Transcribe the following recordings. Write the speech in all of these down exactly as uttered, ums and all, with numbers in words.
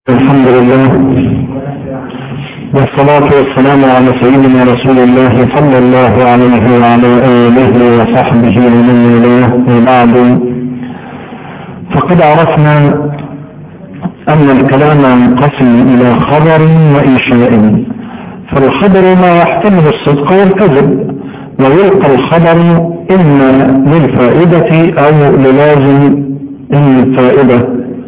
الحمد لله والصلاة والسلام على سيدنا رسول الله صلى الله عليه وعلى آله وصحبه ومن والاه وبعد. فقد عرفنا أن الكلام ينقسم إلى خبر وإنشاء، فالخبر ما يحتمل الصدق والكذب، ويلقى الخبر إما للفائدة أو للازم الفائدة،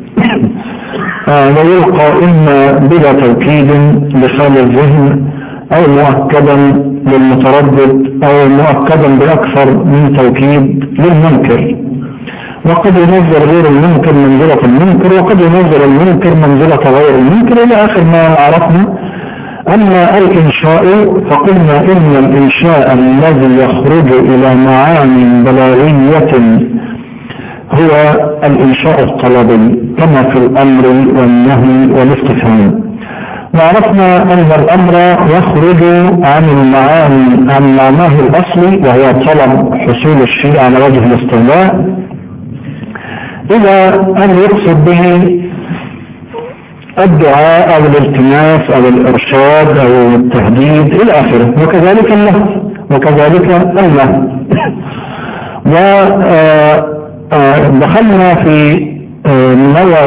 ويلقى إما بلا توكيد لخال الذهن أو مؤكدا للمتردد أو مؤكدا بأكثر من توكيد للمنكر، وقد ينزل غير المنكر منزلة المنكر، وقد ينزل المنكر منزلة غير المنكر إلى آخر ما عرفنا. أما الإنشاء فقلنا إن الإنشاء الذي يخرج إلى معاني بلاغية هو الإنشاء الطلبي كما في الأمر والنهي والاستفهام، وعرفنا أن الأمر يخرج عن المعاني عن معناه الأصلي وهو طلب حصول الشيء على وجه الاستغناء إلى أن يقصد به الدعاء أو الالتماس أو الإرشاد أو التهديد إلى آخره، وكذلك اللهو وكذلك اللهو. ودخلنا في نوع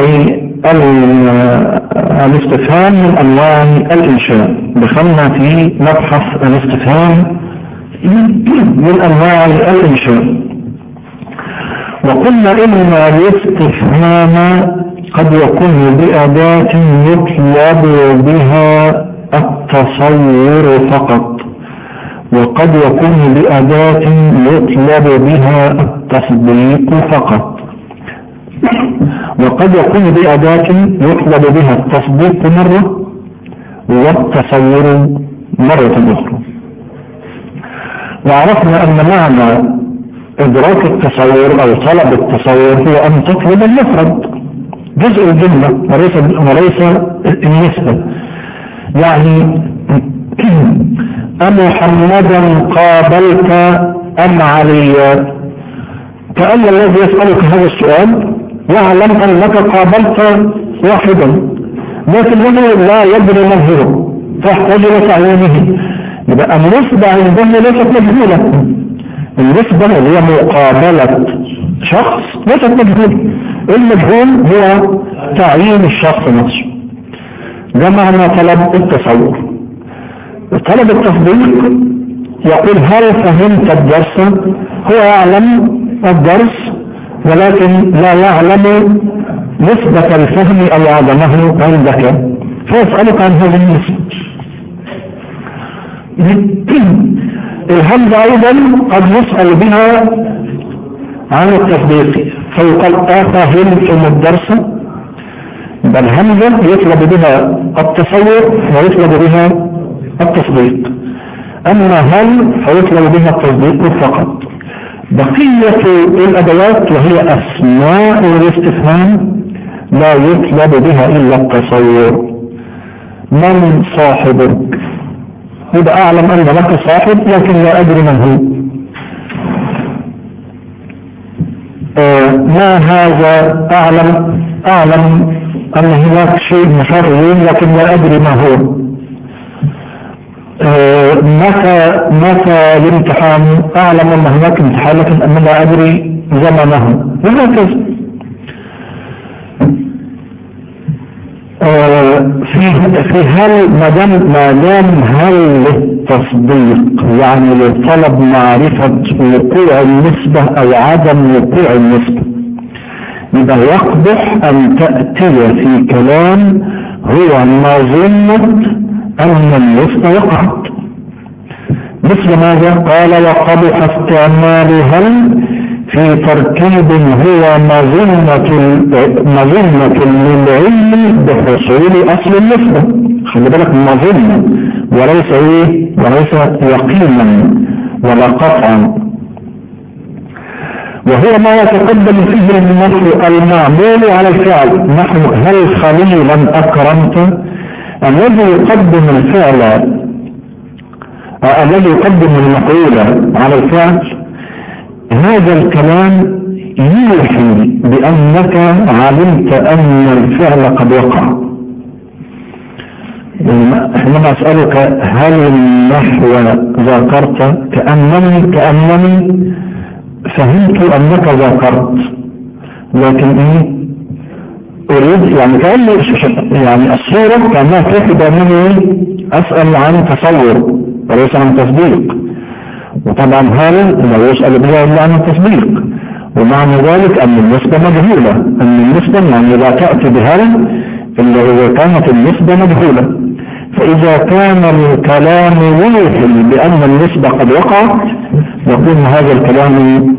الاستفهام من أنواع الإنشاء، دخلنا في مبحث الاستفهام من أنواع الإنشاء، وقلنا إن الاستفهام قد يكون بأداة يطلب بها التصور فقط، وقد يكون بأداة يطلب بها التصديق فقط، وقد يكون بأداة يطلب بها التصديق مرة والتصور مرة أخرى. وعرفنا أن معنى إدراك التصور أو طلب التصور هو أن تطلب المفرد جزء الجملة وليس وليس النسبة. يعني أمحمدا قابلت أم عليا؟ كأن الذي يسألك هذا السؤال يعلم أنك قابلت واحدا لكنه لا يدري من هو، تحتاج إلى تعيينه. يبقى النسبة عنده ليست مجهولة، النسبة اللي هي مقابلة شخص ليست مجهولة، المجهول هو تعيين الشخص نفسه. ده معنى طلب التصور. طلب التصديق يقول هل فهمت الدرس؟ هو يعلم الدرس ولكن لا يعلم نسبة الفهم أو عدمه عندك، فيسألك عن هذه النسبة. الهمزة أيضا قد يسأل بها عن التصديق، فيقال أفهمتم الدرس؟ يبقى الهمزة يطلب بها التصور ويطلب بها التصديق، أما هل فيطلب بها التصديق فقط. بقية الأدوات وهي أسماء الاستفهام لا يطلب بها إلا التصور. من صاحبك؟ يبقى أعلم أن لك صاحب لكن لا أدري من هو. آه ما هذا؟ أعلم أعلم أن هناك شيء مشرعين لكن لا أدري ما هو. آه متى متى الامتحان؟ أعلم أن هناك امتحان لكن أنا لا أدري زمنه، وهكذا. آه في في هل ما دام ما دام هل للتصديق يعني لطلب معرفة وقوع النسبة أو عدم وقوع النسبة، يبقى يقبح أن تأتي في كلام هو مظنة أن النسبة وقعت. مثل ماذا؟ قال وقبح استعمال هل في تركيب هو مظنة مظنة للعلم بحصول أصل النسبة. خلي بالك مظنة وليس ايه وليس يقينا ولا قطعا، وهو ما يتقدم فيه النفي المعمول على الفعل، نحو هل خليلا أكرمت؟ الذي يقدم الفعل الذي يقدم المفعول على الفعل هذا الكلام يوحي بأنك علمت أن الفعل قد وقع، حينما أسألك هل النحو ذاكرت كأنني كأنني فهمت أنك ذاكرت، لكن إيه أريد يعني كأني يعني الصورة كأنها تحب أنني أسأل عن تصور وليس عن تصديق، وطبعا هل لا يسأل بها إلا عن التصديق، ومعنى ذلك أن النسبة مجهولة، أن النسبة يعني لا تأتي بهل إلا إذا كانت النسبة مجهولة. فإذا كان الكلام يوحي بأن النسبة قد وقعت يكون هذا الكلام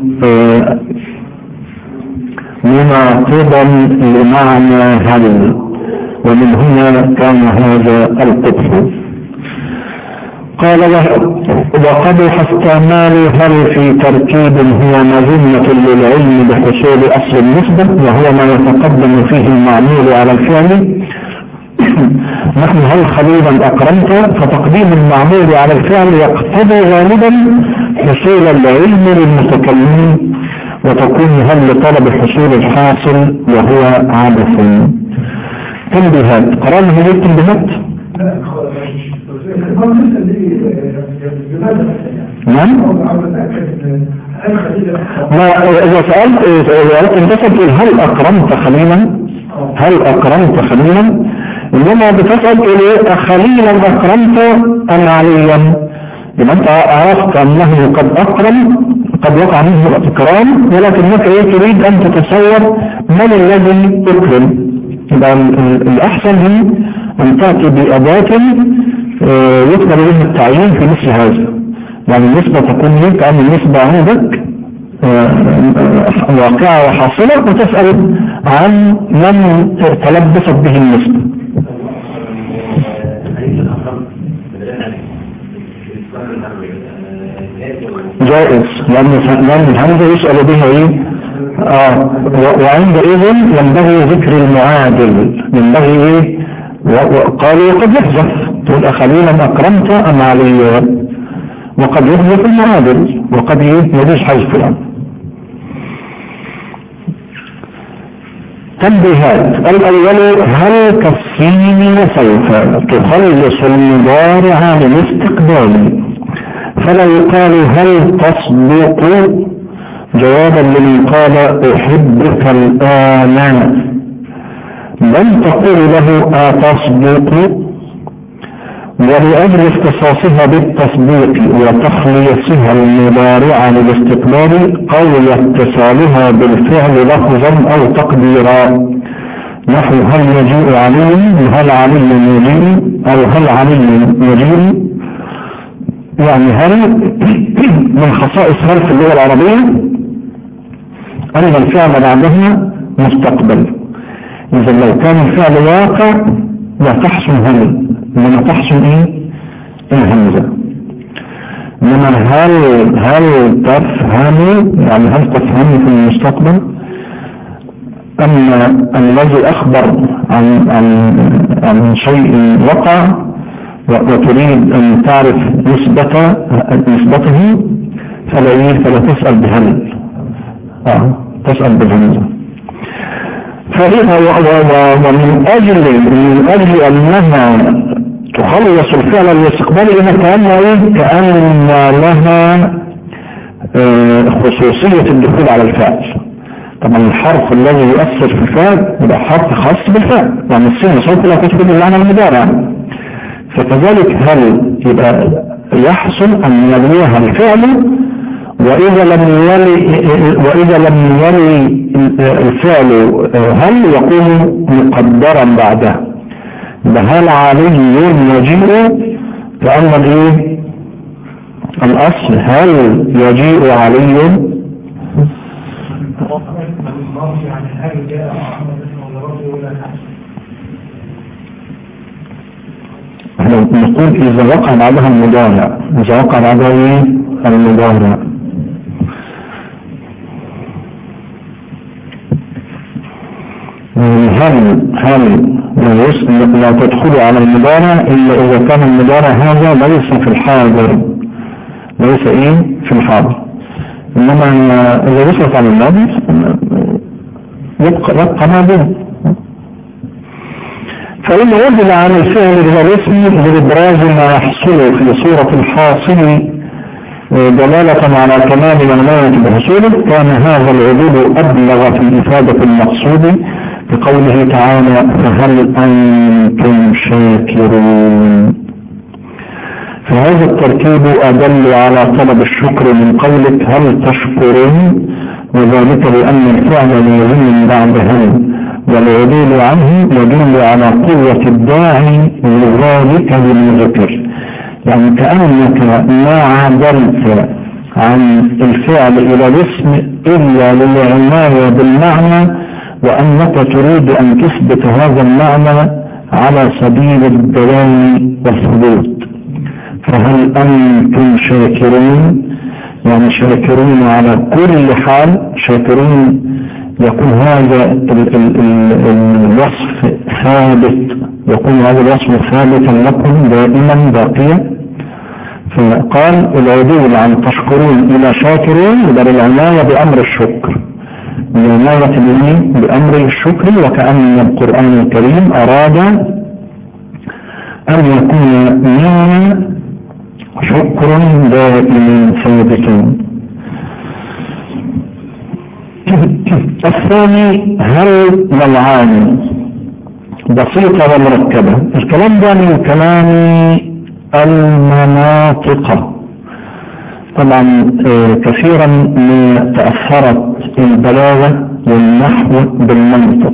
مناقضا لمعنى هل، ومن هنا كان هذا القبح. قال وقد استعمال هل في تركيب هو مظنة للعلم بحصول أصل النسبة، وهو ما يتقدم فيه المعمول على الفعل. نحن هل خليلا أكرمت، فتقديم المعمول على الفعل يقتضي غالبا حصول العلم للمتكلمين، وتكون هل لطلب حصول الحاصل وهو عابث. تنبيهات قرأنا هذه التنبيهات؟ نعم. ما إذا سألت إذا تسأل هل أكرمت خليلا، هل أكرمت خليلا، إنما بتسأل إليه خليلا أكرمت أم عليا، لما أنت عرفت أنه قد أكرم، قد وقع منه الإكرام، ولكنك تريد أن تتصور من الذي يكرم. يبقى الأحسن هي أن تأتي بأداة يطلب منه التعيين في مثل هذا، يعني النسبة تكون لك أن النسبة عندك واقعة وحاصلة، وتسأل عن من تلبست به النسبة. جائز، لأن الهمزة يسأل بها إيه؟ آه وعندئذ ينبغي ذكر المعادل، ينبغي إيه؟ وقالوا قد يحذف، تقول أخليلا أكرمت أم علي، وقد يحذف المعادل، وقد يجوز حذف الأمر. تنبيهات. الأول هل كالصين وسوف تخلص المضارع للاستقبال، فلا يقال هل تصدق جوابا لمن قال أحبك الآن، بل تقول له أتصدق، ولأجل اختصاصها بالتصديق وتخليصها المضارع للاستقبال قوي اتصالها بالفعل لفظا أو تقديرا، نحو هل يجيء علي، هل علي يجيء، أو هل علي يجيء. يعني هل من خصائص هل في اللغة العربية أن الفعل بعدها مستقبل، إذا لو كان الفعل واقع لا تحسن هل، إنما تحسن إيه؟ الهمزة. إنما هل هل تفهم، يعني هل تفهم في المستقبل، أما الذي أخبر عن عن عن شيء وقع وتريد أن تعرف نسبة نسبته فلا إيه؟ فلا تسأل بهل، آه تسأل بالهمزة. فإذا ومن أجل من أجل أنها تخلص الفعل الاستقبالي إنها كأن إيه؟ كأن لها آه خصوصية الدخول على الفعل. طبعا الحرف الذي يؤثر في الفعل يبقى حرف خاص بالفعل، يعني السين صوت لا تشبه المعنى المضارع. فكذلك هل يبقى يحصل أن يليها الفعل، وإذا لم يلي وإذا لم يلي الفعل هل يكون مقدرا بعده، هل علي يجيء، فأما الإيه الأصل هل يجيء علي، احنا نقول إذا وقع بعدها المضارع، إذا وقع بعدها إيه المضارع. هل هل لا تدخل على المضارع إلا إذا كان المضارع هذا ليس في الحاضر، ليس إيه في الحاضر، إنما إذا وصلت على الماضي يبقى يبقى ماضي. فإن وجد عن الفعل الاسم لإبراز ما يحصل في صورة الحاصل دلالة على كمال العناية بحصوله، كان هذا العدول أبلغ في إفادة المقصود بقوله تعالى فهل أنتم شاكرون. فهذا التركيب أدل على طلب الشكر من قولك هل تشكرون، وذلك لأن الفعل لازم بعد هل، والعدول عنه يدل على قوة الداعي لذلك بالذكر، يعني كأنك ما عدلت عن الفعل إلى الاسم إلا للعناية بالمعنى، وأنك تريد أن تثبت هذا المعنى على سبيل الدوام والثبوت. فهل أنتم شاكرون، يعني شاكرون على كل حال، شاكرون يكون هذا الوصف ثابت، يكون هذا الوصف ثابتا لكم دائما باقيا. فقال العدول عن تشكرون إلى شاكرون يبقى العناية بأمر الشكر، العناية بأمر الشكر، وكأن القرآن الكريم أراد أن يكون منا شكر دائم ثابت. الثاني هل نوعان بسيطة ومركبة. الكلام ده من كلام المناطق، طبعا كثيرا ما تأثرت البلاغة والنحو بالمنطق،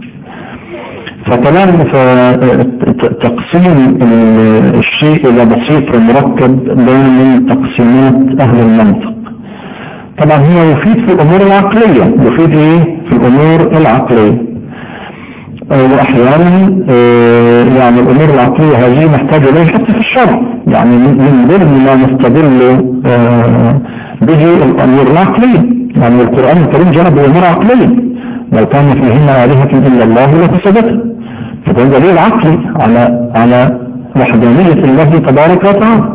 فكلام تقسيم الشيء إلى بسيط ومركب ده من تقسيمات أهل المنطق. طبعا هو يفيد في الأمور العقلية، يفيد إيه في الأمور العقلية، وأحيانا يعني الأمور العقلية هذه محتاجة إليه حتى في الشرع، يعني من ضمن ما نستدل به الأمور العقلية، يعني القرآن الكريم جاء بأمور عقلية، لو كان فيهما آلهة إلا الله لفسدتها، فده دليل عقلي على على وحدانية الله تبارك وتعالى.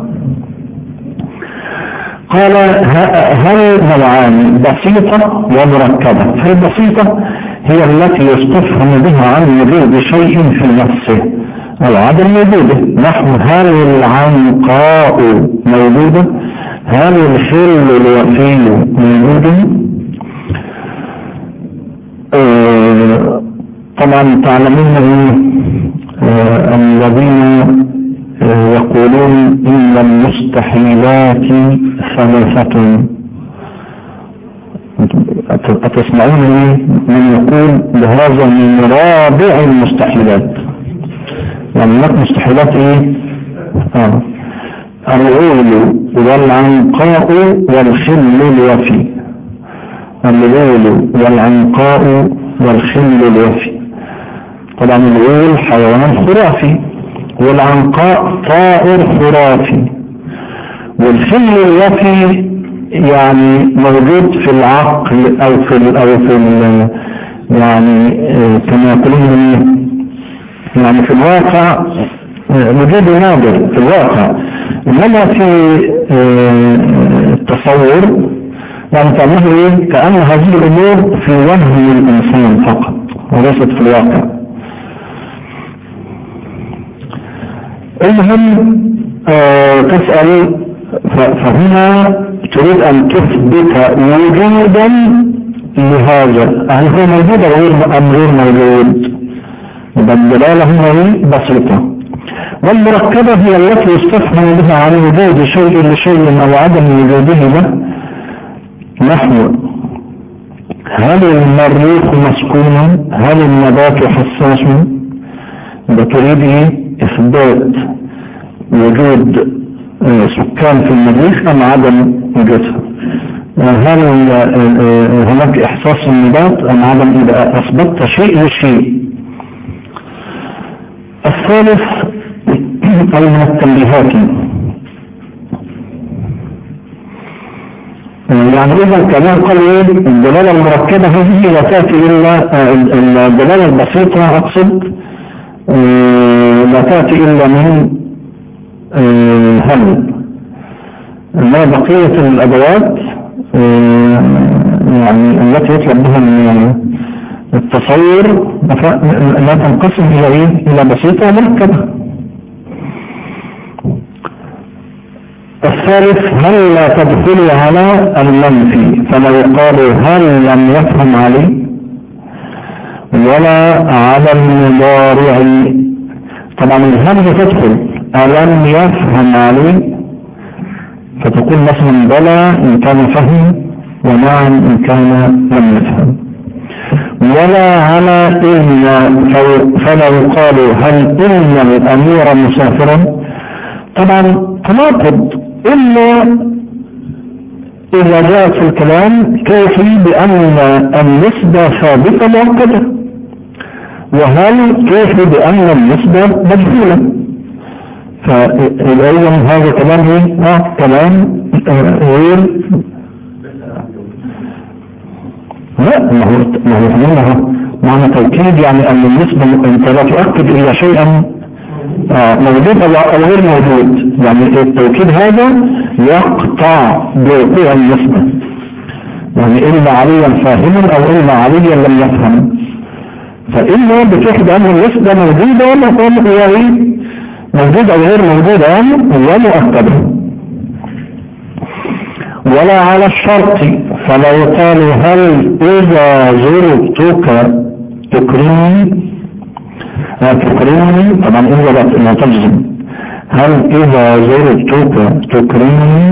قال هل نوعان بسيطة ومركبة. فالبسيطة هي التي يستفهم بها عن وجود شيء في نفسه أو عدم وجوده، نحو هل العنقاء موجودة، هل الخل الوفي موجود. آه طبعا تعلمون آه الذين آه يقولون إن المستحيلات ثلاثة، أتسمعون من يقول بهذا من رابع المستحيلات، يعني هناك مستحيلات ايه آه. العول والعنقاء والخل الوفي، العول والعنقاء والخل الوفي. طبعا العول حيوان خرافي، والعنقاء طائر خرافي، والخل الوفي يعني موجود في العقل او في ال او في ال يعني كما يقولون يعني في الواقع وجود نادر في الواقع، انما في التصور يعني كأنه ايه كأن هذه الامور في وهم الانسان فقط وليست في الواقع. المهم تسأل، فهنا تريد أن تثبت وجودا لهذا، هل هو موجود أم غير موجود؟ الدلالة هنا بسيطة. والمركبة هي التي يستفهم بها عن وجود شيء لشيء أو عدم وجوده له، نحو هل المريخ مسكون، هل النبات حساس. بتريد إثبات وجود سكان في المريخ أم عدم وجودها، هل هناك إحساس النبات أم عدم، إذا أثبتت شيء لشيء. الثالث أي من التنبيهات، يعني إذا كمان قال الدلالة المركبة هذه لا تأتي إلا الدلالة البسيطة أقصد لا تأتي إلا من هل، ما بقية الأدوات يعني التي يطلب بها التصور لا تنقسم إلى إيه؟ إلى بسيطة ومركبة. الثالث هل لا تدخل على المنفي، فلا يقال هل لم يفهم عليه ولا على المضارع. طبعا الهمزة تدخل ألم يفهم عليه، فتقول مثلا بلى إن كان فهم ونعم إن كان لم يفهم. ولا على إن، فلا يقال هل إن الأمير مسافرا. طبعا تناقض إلا إذا جاءت في الكلام كافي بأن النسبة ثابتة مؤكدة، وهل كافي بأن النسبة مجهولة. فإذا هذا كلام إيه؟ آه كلام غير. لا، ما هو ما هو منها معنى توكيد، يعني أن النسبة أنت لا تؤكد إلا شيئا آه موجود أو غير موجود. يعني التوكيد هذا يقطع بوقوع النسبة، يعني إلا عليا فاهما أو إلا عليا لم يفهم. فإلا بتوحد أن النسبة موجودة ولا هي موجودة أو غير موجودة ولا مؤكدة. ولا على الشرط، فلا يقال هل إذا زرتك تكرمني تكرمني طبعا إذا لا تجزم، هل إذا زرتك تكرمني.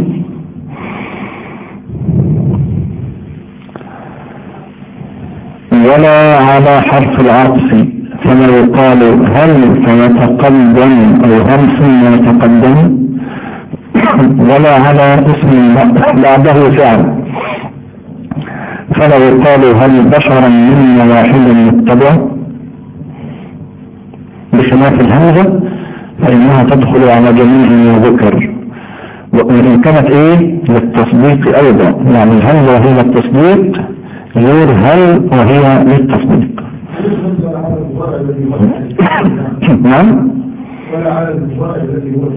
ولا على حرف العطف، فلا يقال هل فيتقدم أو هل ثم يتقدم. ولا على اسم بعده فعل، فلا يقال هل بشرا منا واحد متبع، بخلاف الهمزة فإنها تدخل على جميع ما ذكر، وإن كانت إيه للتصديق أيضا، يعني الهمزة وهي للتصديق غير هل وهي للتصديق. نعم. ولا على المضارع الذي هو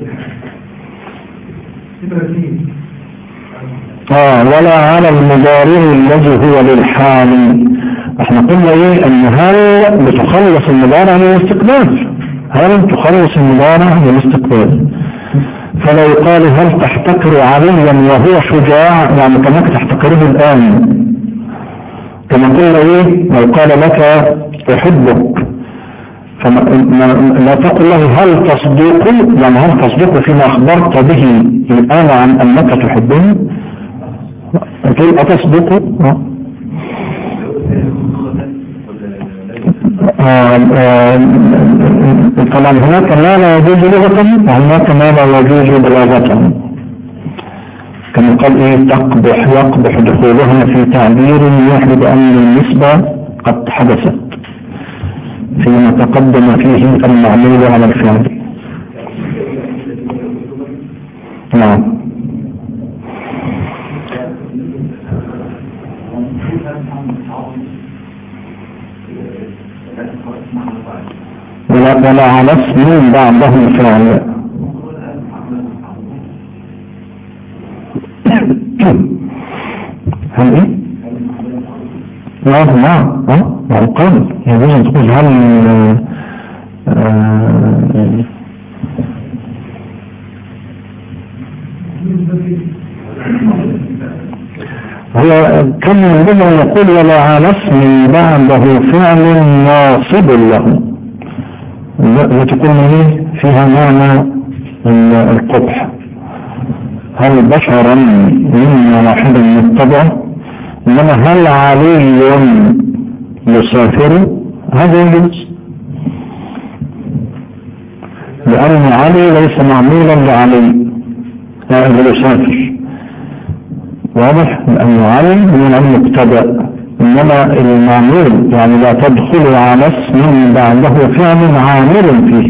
اه ولا على المضارع الذي هو للحال. احنا قلنا ايه ان هل بتخلص المضارع من الاستقبال، هل تخلص المضارع من الاستقبال. فلا يقال هل تحتقر عليا وهو شجاع، يعني كانك تحتقره الان. كما قلنا ايه لو قال لك احبك، فلا تقل له هل تصدق، يعني هل تصدق فيما أخبرت به الآن عن أنك تحبني، تقول أتصدق. طبعا هناك ما لا يجوز لغة وهناك ما لا يجوز بلاغة. كما قال ايه تقبح يقبح دخولها في تعبير يحدث أن النسبة قد حدثت فيما تقدم فيه المعمول على الفعل. نعم. ولا ولا على اسم بعده فعل. هل ايه؟ نعم نعم اه معقول. يجوز ان تقول هل هو كم يجوز ان يقول ولا على اسم بعده فعل ناصب له، وتكون ايه فيها معنى القبح. هل بشرا منا واحدا متبع، إنما هل علي يسافر، هذا يجوز، لأن علي ليس معمولا لعلي يسافر، واضح، لأن علي من المبتدأ، إنما المعمول يعني لا تدخل على اسم بعده فعل عامل فيه.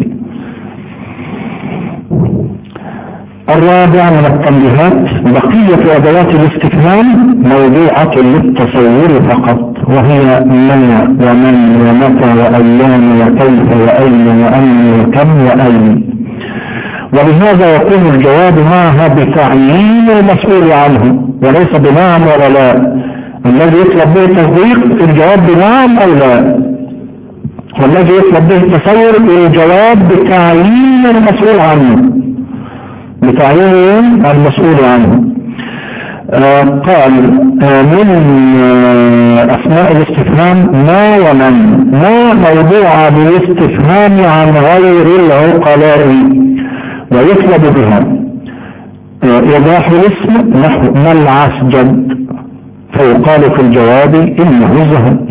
الرابع من التنبيهات بقية أدوات الاستفهام موضوعة للتصور فقط، وهي من ومن ومتى وأيام وكيف وأين وأن وكم وأين، ولهذا يكون الجواب معها بتعيين المسؤول عنه وليس بنعم ولا لا، الذي يطلب به التصديق الجواب بنعم أو لا، والذي يطلب به التصور الجواب بتعيين المسؤول عنه، بتعيين المسؤول عنه. آه قال آه من آه أسماء الاستفهام ما ومن. ما موضوع بالاستفهام عن غير العقلاء ويطلب بها آه إيضاح الاسم نحو ما العسجد، فيقال في الجواب إنه ذهب.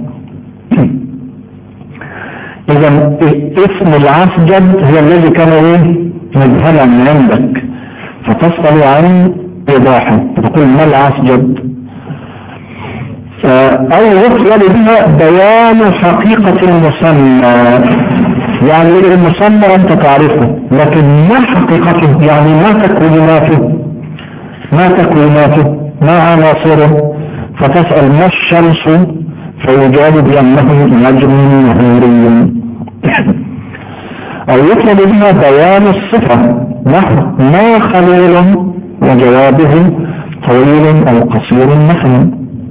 إذا اسم العسجد هو الذي كان ايه مذهلا عندك، فتسأل عن إيضاحه تقول ما العسجد، أو يطلب بها بيان حقيقة المسمى، يعني المسمى أنت تعرفه لكن ما حقيقته، يعني ما تكويناته ما تكويناته ما عناصره، فتسأل ما الشمس فيجاب بأنه نجم نهوري. أو يطلب بها بيان الصفة نحو ما خليل وجوابه طويل أو قصير مثلا.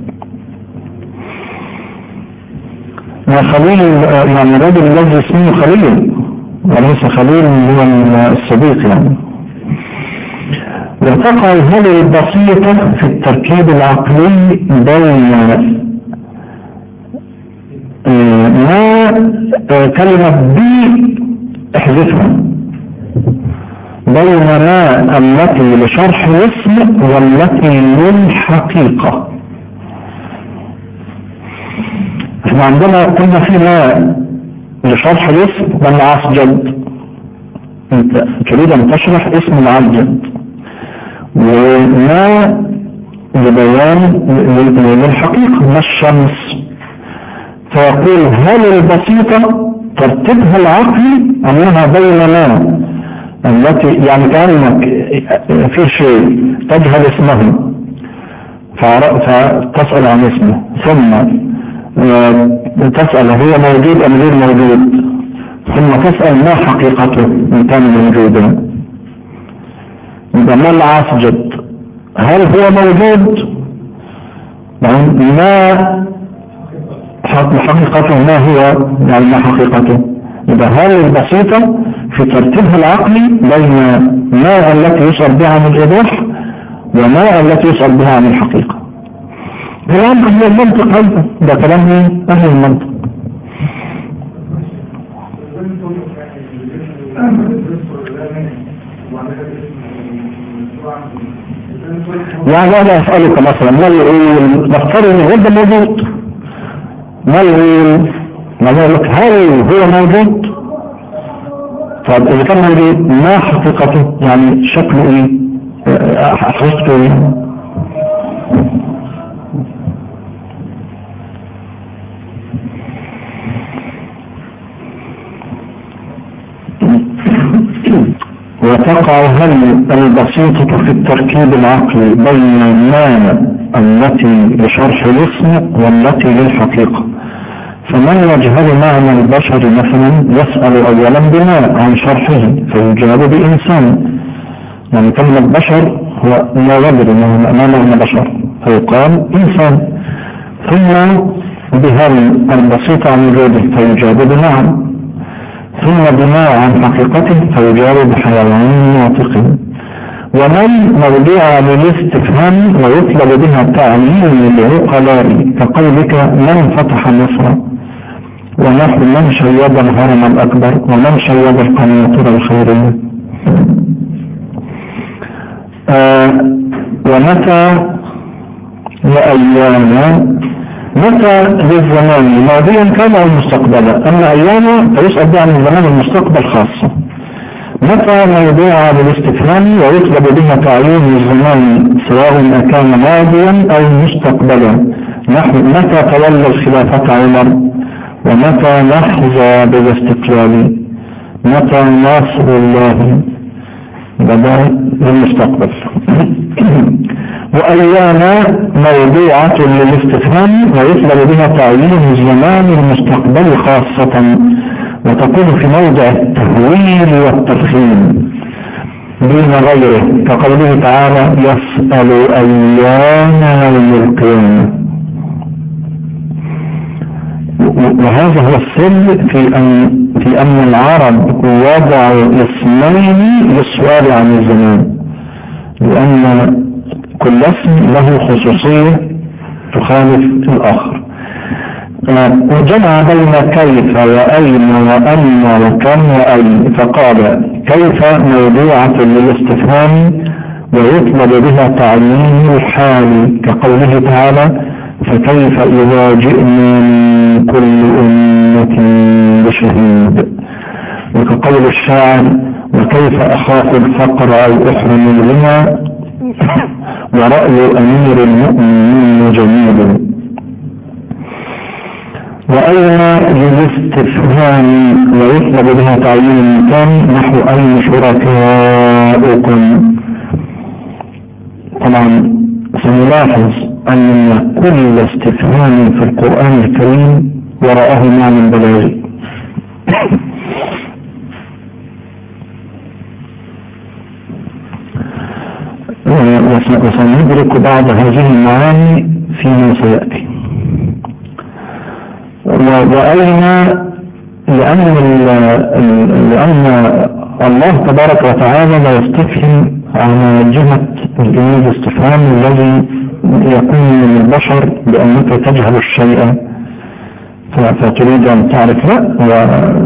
ما خليل يعني الرجل الذي اسمه خليل وليس خليل هو الصديق يعني. وتقع هذه البسيطة في التركيب العقلي بين ما كلمة بي احذفها، بين ما التي لشرح الاسم والتي للحقيقة. احنا عندنا قلنا في ما لشرح الاسم والعسجد، انت تريد ان تشرح اسم العسجد، وما لبيان للحقيقة ما الشمس، فيقول هل البسيطة ترتيبها العقلي أنها بين ما التي يعني كأنك في شيء تجهل اسمه فتسأل عن اسمه، ثم تسأل هو موجود أم غير موجود، ثم تسأل ما حقيقته إن كان موجودا. إذا ما العسجد هل هو موجود، ما حقيقته ما هو يعني ما حقيقته. إذا هل البسيطة في ترتيبها العقلي بين ما التي يسأل بها عن الإيضاح وما التي يسأل بها عن الحقيقة. كلام أهل المنطق هذا، ده كلام أهل المنطق. يعني أنا أسألك مثلا ما العيل، نفترض إن غير ده موجود، ما العيل ما لك هل هو موجود؟ طب إذا كان موجود ما حقيقته، يعني شكله إيه، حقيقته إيه؟ وتقع هل البسيطة في التركيب العقلي بين ما التي لشرح الاسم والتي للحقيقة. فمن يجهل معنى البشر مثلا يسأل أولا بما عن شرحه فيجاب بإنسان، يعني كلمة بشر هو لا يدري ما معنى بشر فيقال إنسان، ثم بهل البسيطة عن وجوده فيجاب بنعم، ثم بما عن حقيقته فيجاب بحيوان ناطق. ومن موضوع للاستفهام ويطلب بها تعليم العقلاء كقولك من فتح مصر، ونحو من شيد الهرم الأكبر، ومن شيد القناطر الخيرية. آه ومتى وأيانا، متى للزمان ماضيا كان أو مستقبلا، أما أيانا فيسأل بها عن الزمان المستقبل خاصة. متى موضوع بالاستفهام ويطلب بها تعيين الزمان سواء كان ماضيا أو مستقبلا، نحو متى تولى الخلافة عمر، ومتى نحظى بالاستقلال، متى نصر الله، بدأ للمستقبل. وأيانا موضوعة للاستفهام ويطلب بها تعيين الزمان المستقبل خاصة، وتكون في موضع التهويل والترخيم دون غيره، كقوله تعالى يسأل أيان يوم القيامة. وهذا هو السر في أن في أن العرب وضعوا اسمين للسؤال عن الزمان، لأن كل اسم له خصوصية تخالف الآخر. وجمع بين كيف وأين وأن وكم وأين، فقال كيف موضوعة للاستفهام ويطلب بها تعيين الحال، كقوله تعالى فكيف إذا جئنا من كل أمة بشهيد، وكقول الشاعر وكيف أخاف الفقر أو أحرم الغنى ورأي أمير المؤمنين جميل. وأين للاستفهام ويطلب بها تعيين المكان نحو أين شركاؤكم. طبعا سنلاحظ أن كل استفهام في القرآن الكريم وراءه معنى بلاغي. وسندرك بعض هذه المعاني فيما سيأتي. وأين لأن, لأن الله تبارك وتعالى لا يستفهم عن جهة الاستفهام الذي يكون من البشر بأنك تجهل الشيء فتريد أن تعرف. لا،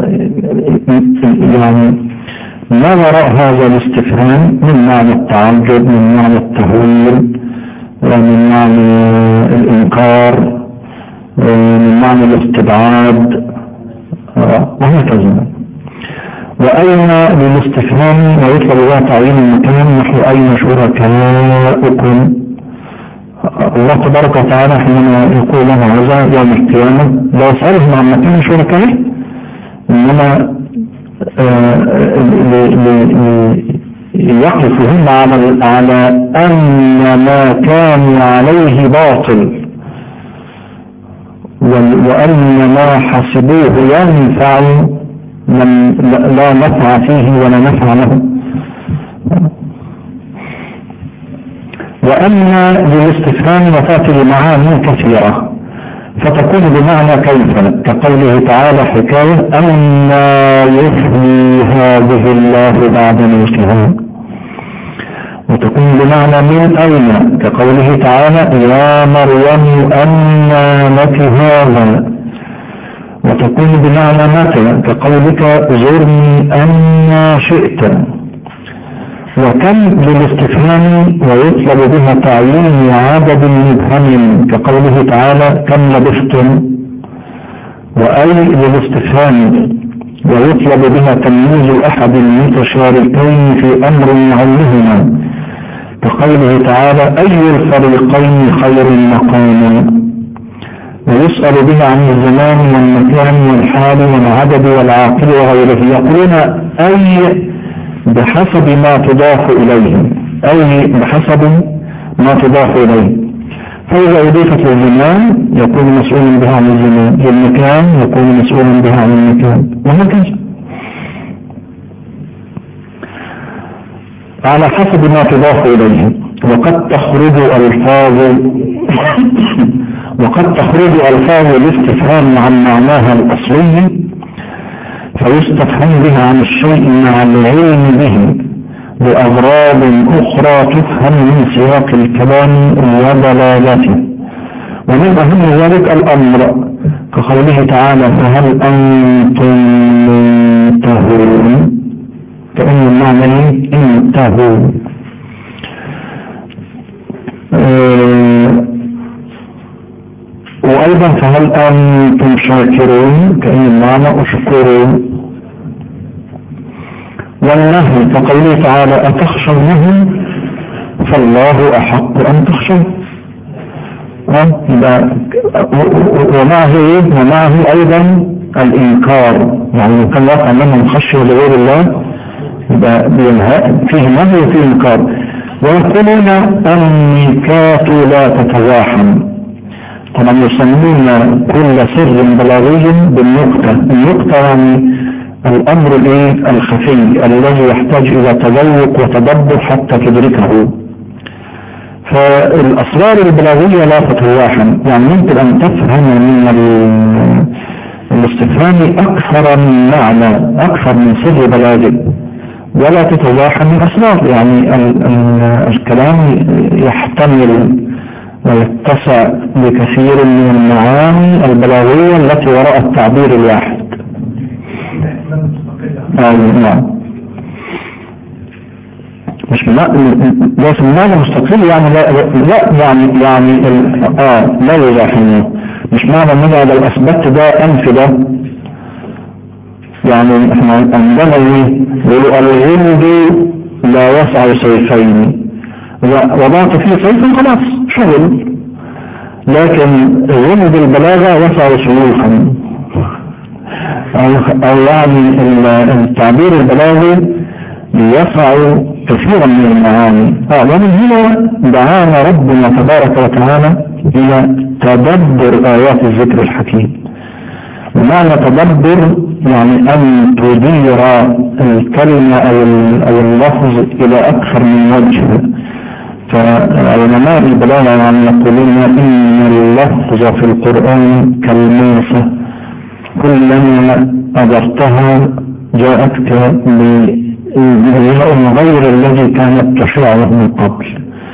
يعني ما وراء هذا الاستفهام من معنى التعجب، من معنى التهويل، ومن معنى الإنكار، من معنى الاستبعاد، وهكذا. وأين للاستفهام ويطلب بها تعيين المكان نحو أين شركاؤكم. الله تبارك وتعالى حينما يقول له هذا يوم القيامة لا يسألهم عن مكان شركائه، إنما يقفهم على على أن ما كانوا عليه باطل، وأن ما حسبوه ينفع من لا نفع فيه ولا نفع له. وأن للاستفهام وتأتي بمعاني كثيرة، فتكون بمعنى كيف، كقوله تعالى حكاية أن يحيي هذه الله بعد موتها، وتكون بمعنى من أين، كقوله تعالى يا مريم أنى لك هذا، وتكون بمعنى متى، كقولك زرني أنى شئت. وكم للاستفهام ويطلب بها تعيين عدد مبهم، كقوله تعالى كم لبثتم. وأي للاستفهام ويطلب بها تمييز أحد المتشاركين في أمر علمهما، كقوله تعالى أي الفريقين خير مقاما. ويسأل بها عن الزمان والمكان والحال والعدد والعاقل وغيره. يقولون أي بحسب ما تضاف إليه، أي بحسب ما تضاف إليه. فإذا أضيفت للزمان يكون مسؤولا بها عن الزمان، للمكان يكون مسؤولا بها عن المكان، وهكذا على حسب ما تضاف إليه. وقد تخرج ألفاظ وقد تخرج ألفاظ الاستفهام عن معناها الأصلي، فيستفهم بها عن الشيء مع العلم به بأغراض أخرى تفهم من سياق الكلام ودلالته. ومن أهم ذلك الأمر، كقوله تعالى فهل أنتم منتهون، كأن المعنى انتهوا. أه وأيضا فهل أنتم شاكرون، كأن المعنى أشكرون. والنهي كقوله تعالى أتخشونهم فالله أحق أن تخشوا. ومعه ومعه أيضا الإنكار، يعني كان واقع منهم خشية لغير الله فيه نهي وفيه إنكار. ويقولون النكات لا تتزاحم، طبعا يسمون كل سر بلاغي بالنقطة. النقطة يعني الأمر الايه الخفي الذي يحتاج إلى تذوق وتدبر حتى تدركه. فالأسرار البلاغية لا تتواحم، يعني يمكن أن تفهم من الاستفهام أكثر من معنى، أكثر من سر بلاغي، ولا تتواحم الأسرار. يعني ال ال الكلام يحتمل ويتسع بكثير من المعاني البلاغية التي وراء التعبير الواحد. نعم. مش ليس معنى مستقل، يعني لا, لا يعني يعني اه لا يزاحمه. مش معنى ان انا لو اثبتت ده انفي ده، يعني احنا عندنا ايه يقولوا الغلد لا يسع سيفين، وضعت فيه سيف خلاص شغل، لكن غلد البلاغة يسع سيوفا، او يعني التعبير البلاغي يسع كثيرا من المعاني. اه ومن هنا دعانا ربنا تبارك وتعالى الى تدبر ايات الذكر الحكيم. ومعنى تدبر يعني ان تدير الكلمة او او اللفظ الى اكثر من وجه. فعلماء البلاغة يعني يقولون ان اللفظ في القرآن كالموسى، كلما أدرتها جاءتك بغير غير الذي كانت تشعره من قبل.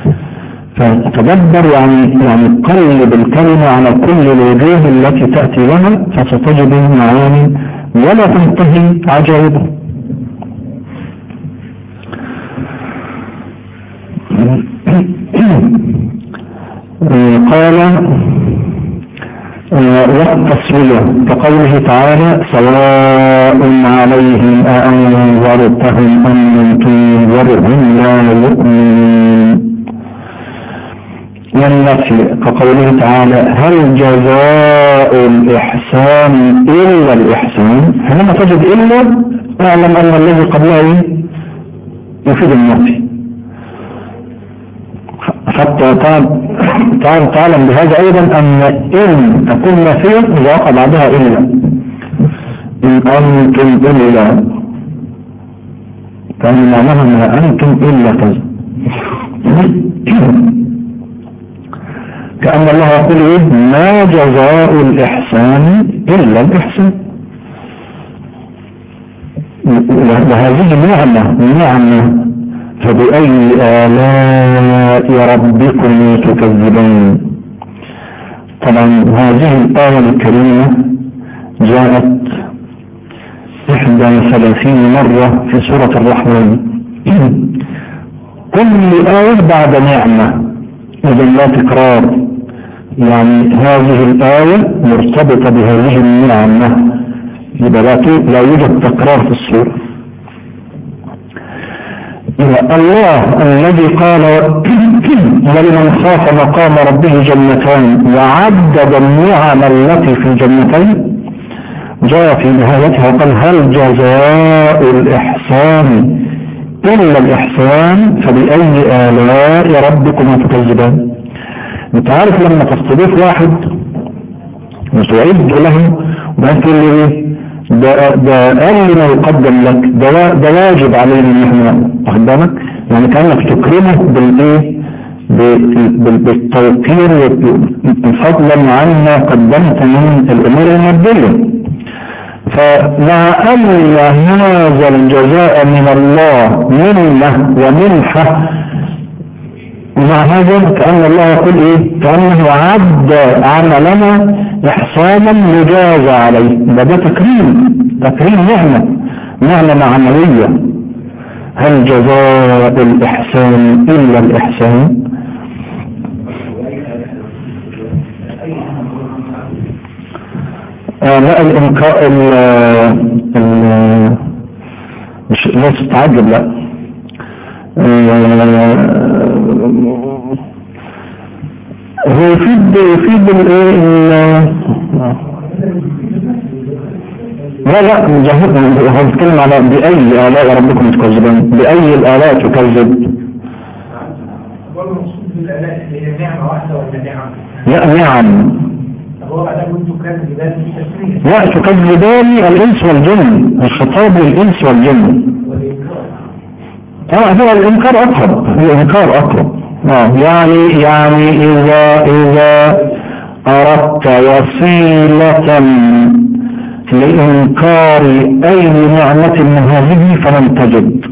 فتدبر يعني يعني قلب الكلمة على كل الوجوه التي تأتي لها، فستجد معاني ولا تنتهي عجائبه. قال والتصوير كقوله تعالى سواء عليهم أأنذرتهم أم لم تنذرهم لا يؤمنون. والنفي كقوله تعالى هل جزاء الإحسان إلا الإحسان. حينما تجد إلا اعلم أن الذي قبله يفيد النفي، حتى تعلم بهذا أيضا أن إن تكون نافية إذا وقع بعدها إلا. إن أنتم إلا كان معناها ما أنتم إلا كذا، كأن الله يقول إيه ما جزاء الإحسان إلا الإحسان. وهذه نعمة نعمة فبأي آلاء ربكم تكذبون. طبعا هذه الآية الكريمة جاءت إحدى وثلاثين مرة في سورة الرحمن، كل آية بعد نعمة، إذا لا تكرار، يعني هذه الآية مرتبطة بهذه النعمة، يبقى لا يوجد تكرار في السورة. الله الذي قال ولمن خاف مقام ربه جنتان وعدد النعم التي في الجنتين، جاء في نهايتها قال هل جزاء الإحسان إلا الإحسان فبأي آلاء ربكم تكذبان. انت عارف لما تستضيف واحد وتعد له وبعد تقول له ايه ده ده أقل ما يقدم لك، ده ده واجب علينا ان احنا واخد بالك، يعني كأنك تكرمه بالايه بالتوقير فضلا عنا قدمت من الامور المادية. فمع أن هذا الجزاء من الله منه ومنحة، ومع هذا كأن الله يقول ايه كأنه عد عملنا احسانا مجازى عليه. ده ده تكريم تكريم نعمة نعمة عملية. هل جزاء الإحسان إلا الإحسان. آه لا الإنكار ال ال مش لا تتعجب لا هو يفيد يفيد الايه لا لا هو بيتكلم على بأي آلاء ربكم تكذبون، بأي الآلاء تكذب. لا نعم لا تكذبان الإنس والجن، الخطاب للإنس والجن. اه هو الإنكار أقرب، الإنكار أقرب آه يعني يعني إذا إذا أردت وسيلة لإنكار أي نعمة من هذه فلن تجد.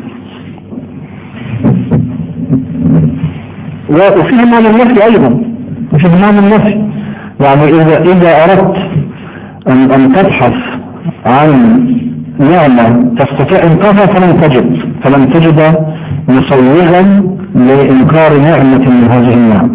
وفيه معنى النفي أيضا، وفيه معنى النفي، يعني إذا إذا أردت أن, أن تبحث عن نعمة تستطيع إنكارها فلن تجد فلن تجد مسوغا لإنكار نعمة من هذه النعم.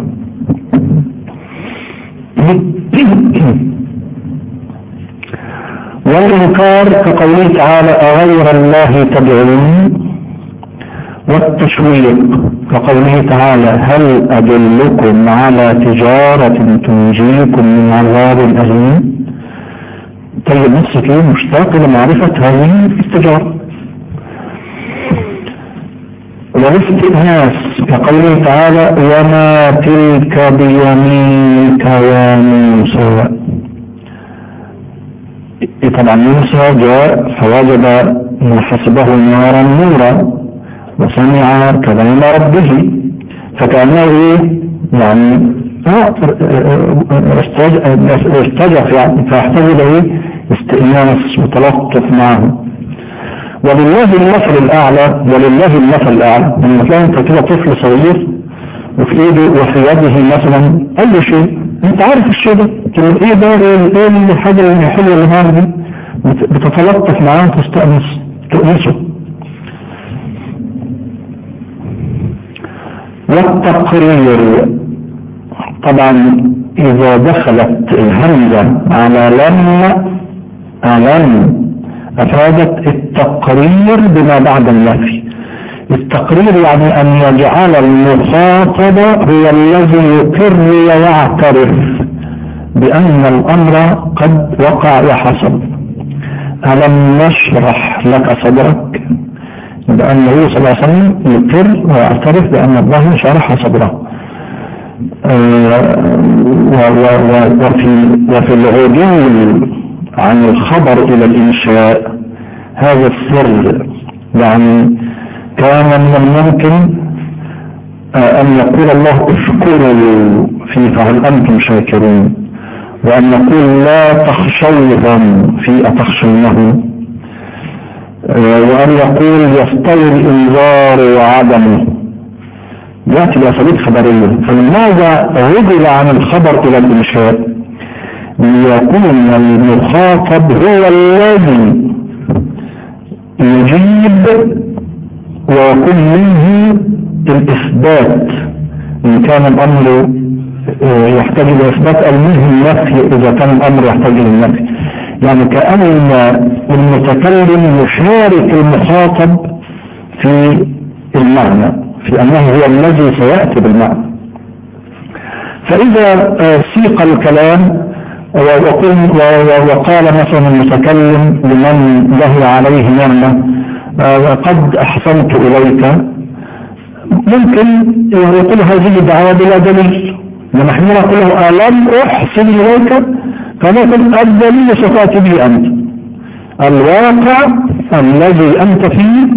والإنكار كقوله تعالى أغير الله تدعون، والتشويق كقوله تعالى هل أدلكم على تجارة تنجيكم من عذاب أليم. طيب نفسك ايه مشتاق لمعرفة هذه التجارة. والاستئناس كقوله تعالى وما تلك بيمينك يا موسى. طبعا موسى جاء فوجد من حسبه نارا نورا وسمع كلام ربه فكأنه ايه يعني ارتجف يعني فاحتاج اليه استئناس وتلطف معه. ولله المثل الاعلى ولله المثل الاعلى لما تلاقي انت كده طفل صغير وفي ايده وفي يده مثلا اي شيء انت عارف الشيء ده تقول ايه ده ايه الحاجه الحلوه اللي معاك دي بتتلطف معاه وتستأنس تؤنسه. والتقرير طبعا اذا دخلت الهمزه على لم لم افادت التقرير بما بعد النفي. التقرير يعني ان يجعل المخاطب هو الذي يقر ويعترف بان الامر قد وقع وحصل. ألم نشرح لك صدرك بأن النبي صلى الله عليه وسلم يقر ويعترف بأن الله شرح صدره. وفي, وفي العدول عن الخبر إلى الإنشاء هذا السر يعني كان من الممكن أن يقول الله اشكروا في فهل أنتم شاكرون، وأن يقول لا تخشوهم في أتخشونه، وأن يقول يستوي الإنذار وعدمه. يأتي بأساليب خبرية. فلماذا عدل عن الخبر إلى الإنشاء؟ ليكون المخاطب هو الذي يجيب ويكون منه الإثبات إن كان الأمر يحتاج إلى إثبات أو منه النفي إذا كان الأمر يحتاج إلى النفي. يعني كأن المتكلم يشارك المخاطب في المعنى في أنه هو الذي سيأتي بالمعنى. فإذا سيق الكلام وقال مثلا المتكلم لمن له عليه نعمة قد أحسنت إليك، ممكن يقول هذه دعوة بلا دليل. ونحن نقول له ألم أحسن إليك، فنقول الدليل ستأتي به أنت. الواقع الذي أنت فيه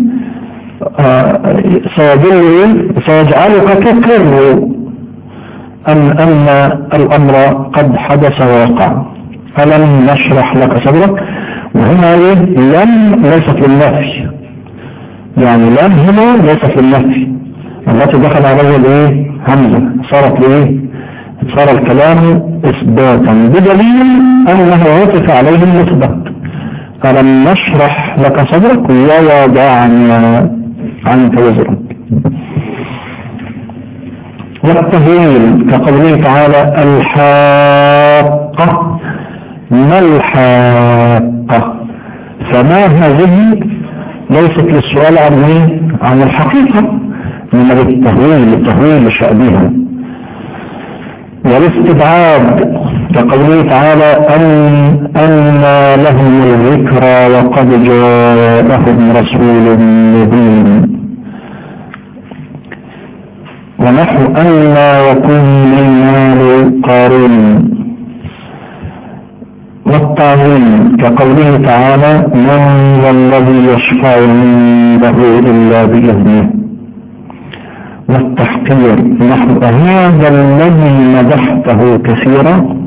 سيجعلك تقر أن أن الأمر قد حدث واقع. ألم نشرح لك صدرك، وهنا لم ليست للنفي، يعني لم هنا ليست للنفي التي دخل عليها الايه همزة صارت لايه صار الكلام اثباتا بدليل انه وصف عليه المثبت. ألم نشرح لك صدرك ووضعنا عنك وزرك. والتهويل كقوله تعالى الحاقة. ما الحاقة؟ فما هذه ليست للسؤال عن ايه عن الحقيقة من التهويل التهويل لشأنها. والاستبعاد كقوله تعالى أن أن لهم الذكرى وقد جاءهم رسول مبين، ونحو أن يكون المال قارون. والتعظيم كقوله تعالى من ذا الذي يشفع عنده إلا بإذنه. والتحقير نحو هذا الذي مدحته كثيرا.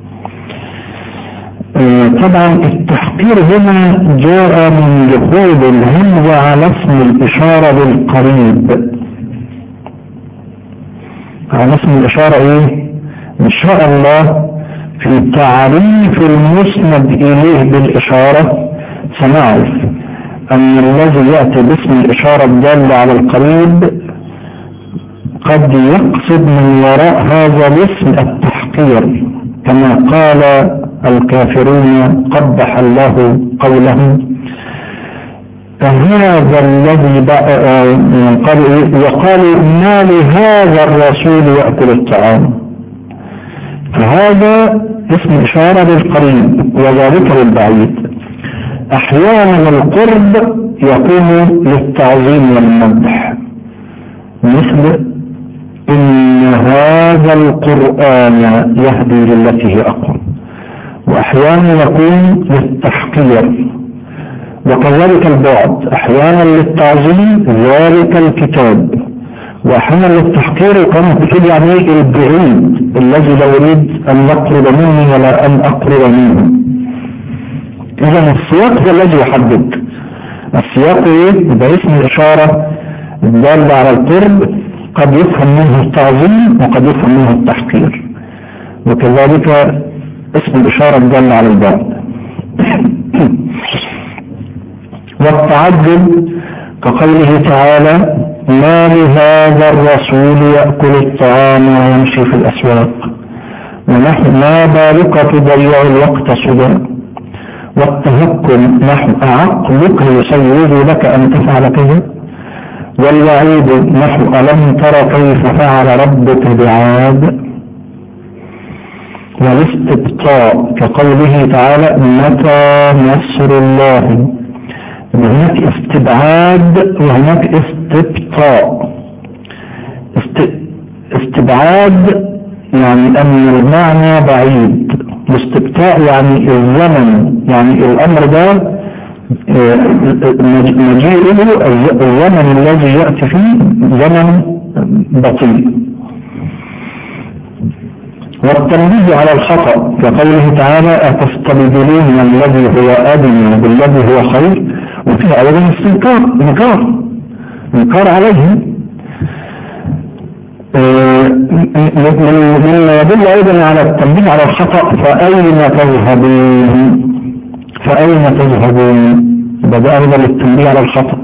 طبعا التحقير هنا جاء من دخول الهمزة على اسم الإشارة بالقريب، على اسم الإشارة ايه ان شاء الله في تعريف المسند إليه بالإشارة سنعرف أن الذي يأتي باسم الإشارة الدالة على القريب قد يقصد من وراء هذا الاسم التحقير، كما قال الكافرون قبح الله قولهم هذا الذي قالوا وقالوا ما لهذا الرسول يأكل الطعام. فهذا اسم إشارة للقريب وذلك للبعيد. أحيانا القرب يكون للتعظيم والمدح، مثل إن هذا القرآن يهدي للتي هي أقوم، وأحيانا يكون للتحقير، وكذلك البعد أحيانا للتعظيم ذلك الكتاب، وأحيانا للتحقير كما تقول يعني البعيد الذي لا يريد أن يقرب مني ولا أن أقرب منه. إذا السياق هو الذي يحدد السياق إيه؟ باسم الإشارة الدالة على القرب قد يفهم منه التعظيم وقد يفهم منه التحقير، وكذلك اسم الإشارة الدالة على البعد. والتعجب كقوله تعالى ما لهذا الرسول يأكل الطعام ويمشي في الأسواق ونحن ما بالك تضيع الوقت سدى. والتهكم نحن أعقلك يسير لك أن تفعل كذا. والوعيد نحن ألم تر كيف فعل ربك بعاد. والاستبطاء كقوله تعالى متى نصر الله، هناك استبعاد وهناك استبطاء. است... استبعاد يعني أن المعنى بعيد، واستبطاء يعني الزمن، يعني الأمر ده مجيئه الزمن الذي يأتي فيه زمن بطيء. والتنبيه على الخطأ كقوله تعالى أتستبدلون الذي هو أدنى بالذي هو خير، وفيه أيضا استنكار إنكار إنكار عليهم. مما يدل أيضا على التنبيه على الخطأ فأين تذهبون فأين تذهبون بدأ أيضا للتنبيه على الخطأ.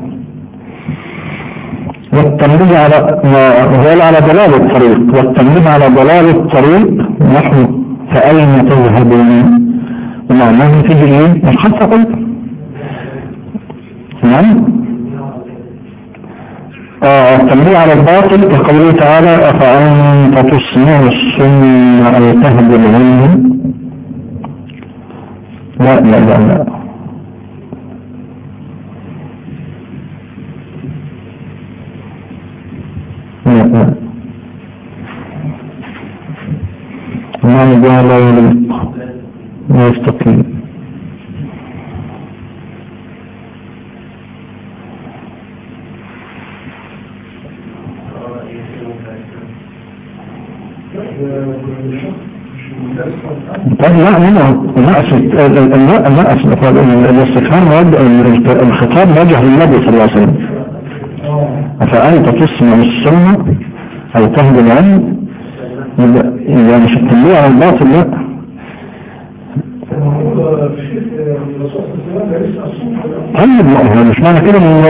والتنبيه على وهو على ضلال الطريق، والتنبيه على ضلال الطريق نحن فأين تذهبون ومعناه فيه ايه الخطأ أيضا. نعم. آه التنبيه على الباطل كقوله تعالى أفأنت تسمع السم أو تهدي العلم. لا لا لا لا لا لا المعنى ده لا يليق لا يستقيم. طيب لا هنا الاستفهام الخطاب وجه للنبي صلى الله عليه وسلم فأنت تسمع السنة أو تهدي العلم، إذا مش التنبيه على الباطل لا. طيب ما هو مش معنى كده من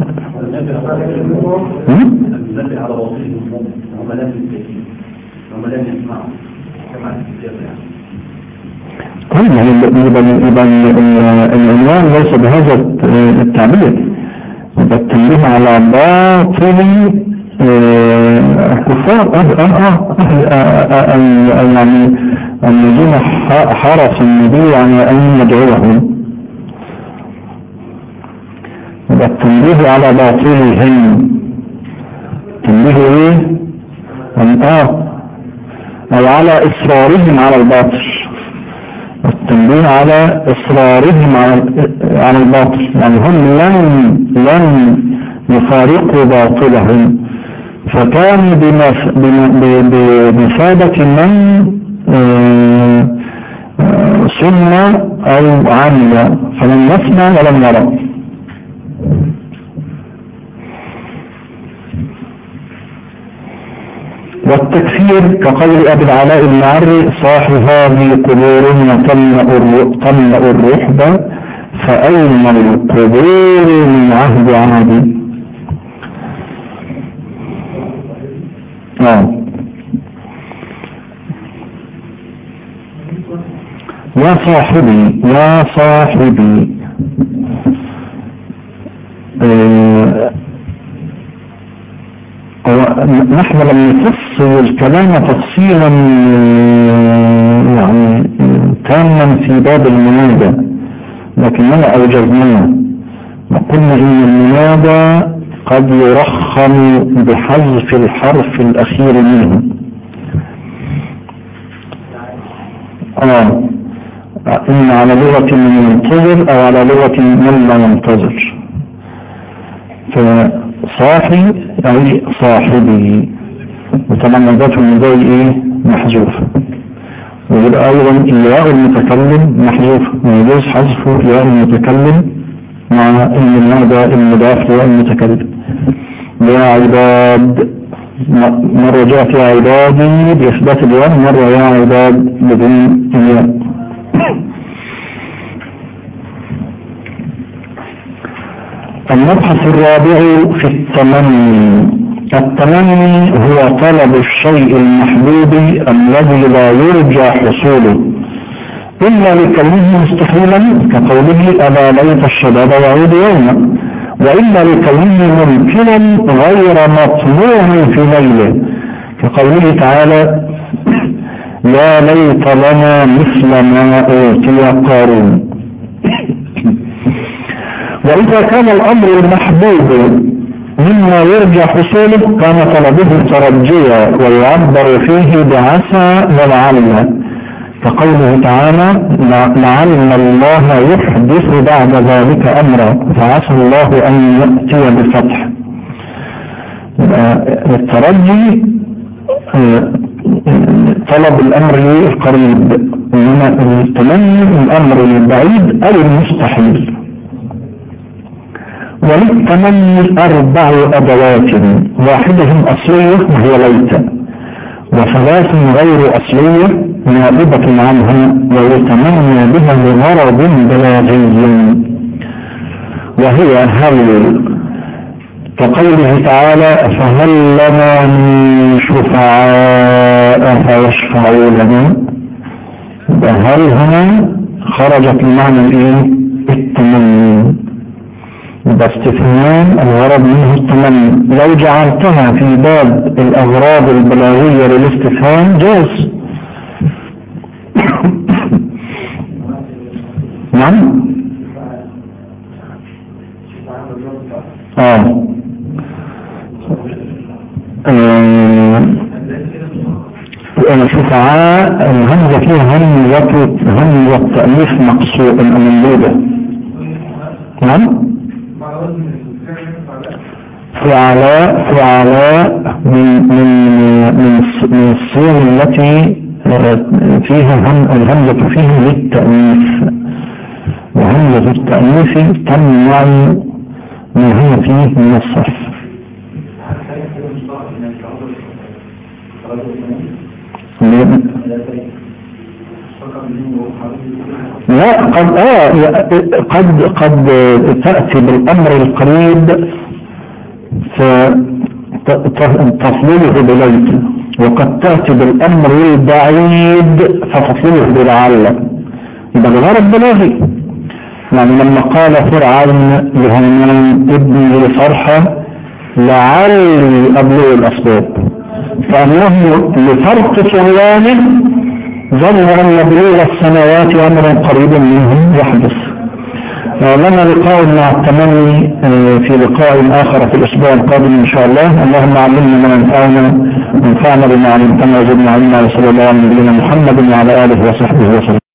النبي على وصيه المؤمن وما لم يستجيب وما لم يسمعه كما الكتاب. طيب يعني يبقى العنوان ليس بهذا التعبير، يبقى التنبيه على باطل الكفار يعني الذين حرص النبي على أن يدعوهم، يبقى التنبيه على باطلهم. تنبيه ايه اه او على اصرارهم على الباطل، التنبيه على اصرارهم على على الباطل، يعني هم لن لن يفارقوا باطلهم فكان بمثابة من سنة أو عمل، فلم يسمع ولم يرى. والتكفير كقول أبي العلاء المعري: صاح هذه قبور وتملأ الرحبة فأين القبور من عهد عادي. آه. يا صاحبي يا صاحبي آه نحن لم نفصل الكلام تفصيلا يعني تاما في باب المنادى، لكننا أوجزناه وقلنا إن المنادى قد يرخم بحذف الحرف الأخير منه. آه إن على لغة من ينتظر أو على لغة من لا ينتظر. فصاحي أي صاحبه، وطبعا ذاته المضاي إيه محذوف، ويبقى أيضا الياء المتكلم محذوف، ويجوز حذفه ياء المتكلم مع إن المنادى المضاف ياء المتكلم. يا عباد، مرة جاء في عبادي بإثبات الياء، مرة يا عباد بدون الياء. المبحث الرابع في التمني. التمني هو طلب الشيء المحبوب الذي لا يرجى حصوله إلا لكونه مستحيلا، كقوله أبا ليت الشباب يعود يوما، وإلا لكونه ممكنا غير مطموع في ليله، كقوله تعالى يا ليت لنا مثل ما أوتي قارون. وإذا كان الأمر المحبوب مما يرجى حصوله كان طلبه ترجيا ويعبر فيه بعسى ولعل، كقوله تعالى لعل الله يحدث بعد ذلك أمرا فعسى الله أن يأتي بالفتح. الترجي طلب الأمر القريب، إنما التمني الأمر البعيد أو المستحيل. وللتمني أربع أدوات، واحدهم أصلية وهي ليت، وثلاث غير أصلية نائبة عنها ويتمنى بها لغرض بلاغي، وهي هل، كقوله تعالى فهل لنا من شفعاء فيشفعوا لنا. هل هنا خرجت المعنى الايه؟ التمني، باستثناء الغرض منه التمني. لو جعلتها في باب الأغراض البلاغية للاستفهام جاز. نعم. اه الشفعاء الهمزة فيها همزة همزة تأليف مقصود ممدودة. نعم. فعلاء فعلاء من من من من الصيغ التي فيها الهمزة فيها للتأنيث، وهمزة التأنيث تمنع ما هي فيه من الصرف. لا قد آه قد قد تأتي بالأمر القريب فتفضله بليت، وقد تأتي بالأمر البعيد فتفضله بلعل. يبقى الغرض بلاغي، يعني لما قال فرعون لهامان ابني لفرحة لعلي أبلغ الأسباب، فأنه لفرق طغيانه ظن أن بلوغ السماوات أمر قريب منهم يحدث. لنا لقاء مع التمني في لقاء آخر في الأسبوع القادم إن شاء الله. اللهم علمنا ما ينفعنا وانفعنا بما علمتنا وزدنا علما، وصلى الله على نبينا محمد وعلى آله وصحبه وسلم.